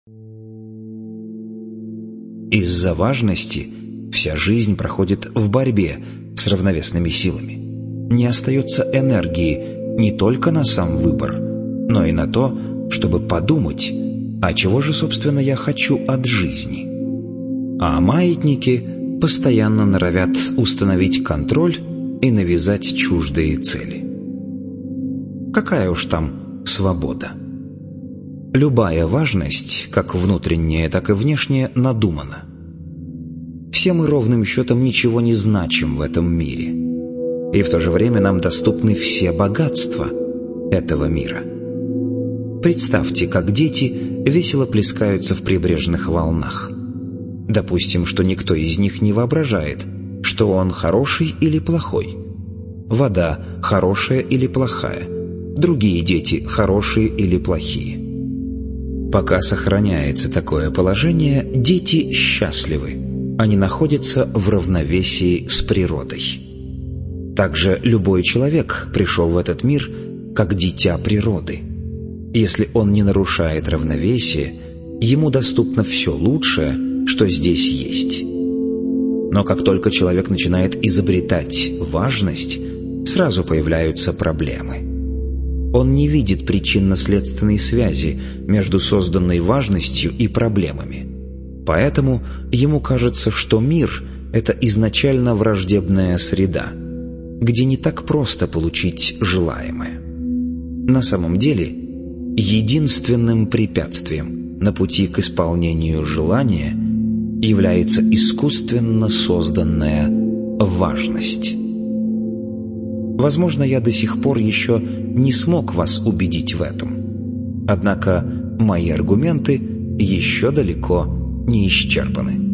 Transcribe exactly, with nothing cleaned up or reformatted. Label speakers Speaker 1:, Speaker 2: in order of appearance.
Speaker 1: Из-за важности вся жизнь проходит в борьбе с равновесными силами. Не остается энергии не только на сам выбор, но и на то, чтобы подумать, а чего же, собственно, я хочу от жизни. А маятники постоянно норовят установить контроль и навязать чуждые цели. Какая уж там свобода? Любая важность, как внутренняя, так и внешняя, надумана. Все мы ровным счетом ничего не значим в этом мире. И в то же время нам доступны все богатства этого мира. Представьте, как дети весело плескаются в прибрежных волнах. Допустим, что никто из них не воображает, что он хороший или плохой. Вода хорошая или плохая. Другие дети хорошие или плохие. Пока сохраняется такое положение, дети счастливы. Они находятся в равновесии с природой. Также любой человек пришел в этот мир как дитя природы. Если он не нарушает равновесие, ему доступно все лучшее, что здесь есть. Но как только человек начинает изобретать важность, сразу появляются проблемы. Он не видит причинно-следственной связи между созданной важностью и проблемами. Поэтому ему кажется, что мир — это изначально враждебная среда, где не так просто получить желаемое. На самом деле, единственным препятствием на пути к исполнению желания является искусственно созданная важность. Возможно, я до сих пор еще не смог вас убедить в этом. Однако мои аргументы еще далеко не исчерпаны.